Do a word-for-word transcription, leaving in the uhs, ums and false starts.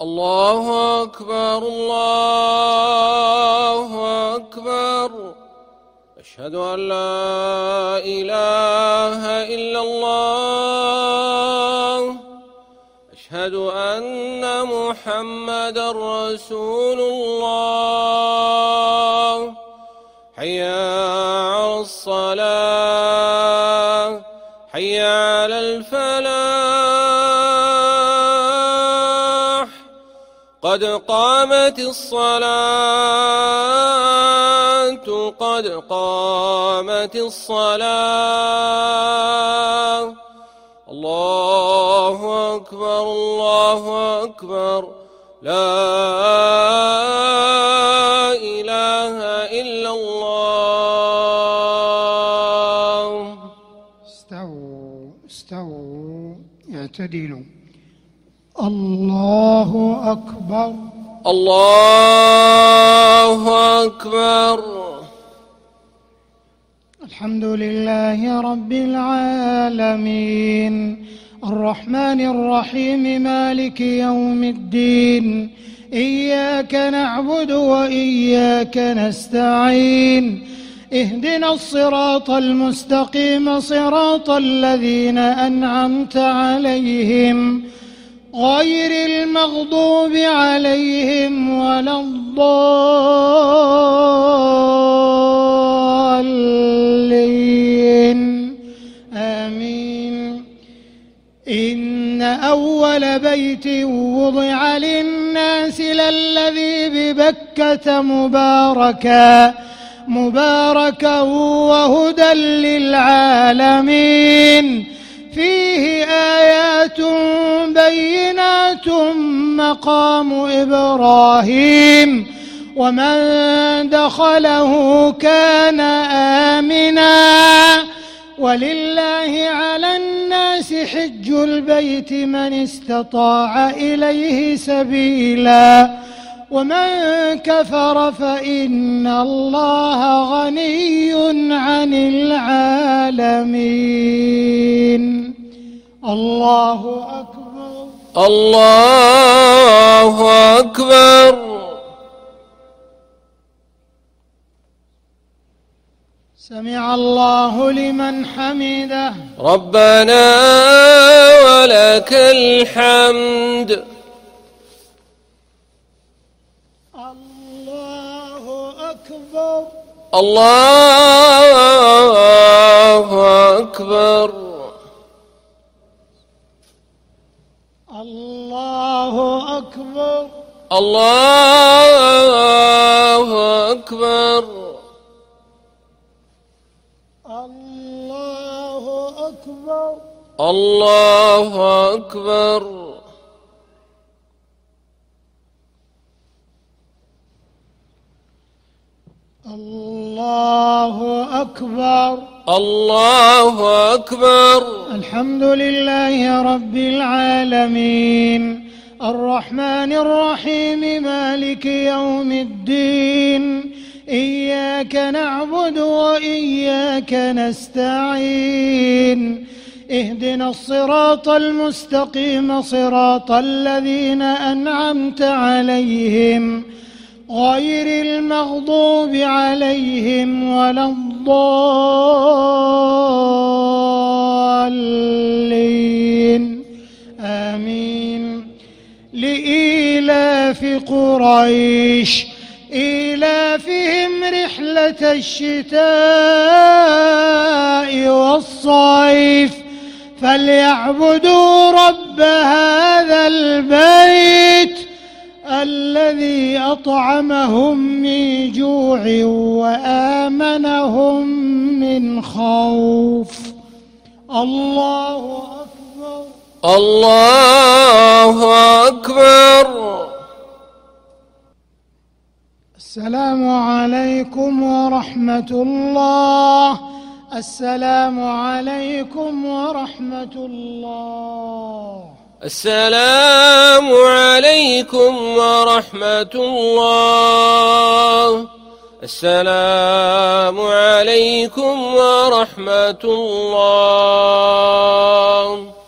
الله أكبر الله أكبر. أشهد أن لا إله إلا الله. أشهد أن محمدا رسول الله. حي على الصلاة حي على الفلاح. قد قامت الصلاة قد قامت الصلاة. الله أكبر الله أكبر. لا إله إلا الله. استووا استووا اعتدلوا. الله أكبر الله أكبر. الحمد لله رب العالمين الرحمن الرحيم مالك يوم الدين. إياك نعبد وإياك نستعين. اهدنا الصراط المستقيم صراط الذين أنعمت عليهم غير المغضوب عليهم ولا الضالين آمين. إن أول بيت وضع للناس للذي ببكة مباركا مباركا وهدى للعالمين. فيه آيات بينات مقام إبراهيم ومن دخله كان آمنا. ولله على الناس حج البيت من استطاع إليه سبيلا ومن كفر فإن الله غني عن العالمين. الله أكبر الله أكبر. سمع الله لمن حمده. ربنا ولك الحمد. الله أكبر الله أكبر. الله أكبر الله أكبر. الله أكبر الله أكبر. الله أكبر الله أكبر. الحمد لله رب العالمين الرحمن الرحيم مالك يوم الدين. إياك نعبد وإياك نستعين. اهدنا الصراط المستقيم صراط الذين أنعمت عليهم غير المغضوب عليهم ولا الضالين آمين. لإيلاف قريش إيلافهم رحلة الشتاء والصيف فليعبدوا رب هذا البيت الذي أطعمهم من جوع وآمنهم من خوف. الله أكبر الله أكبر. السلام عليكم ورحمة الله. السلام عليكم ورحمة الله. السلام عليكم ورحمة الله. السلام عليكم ورحمة الله.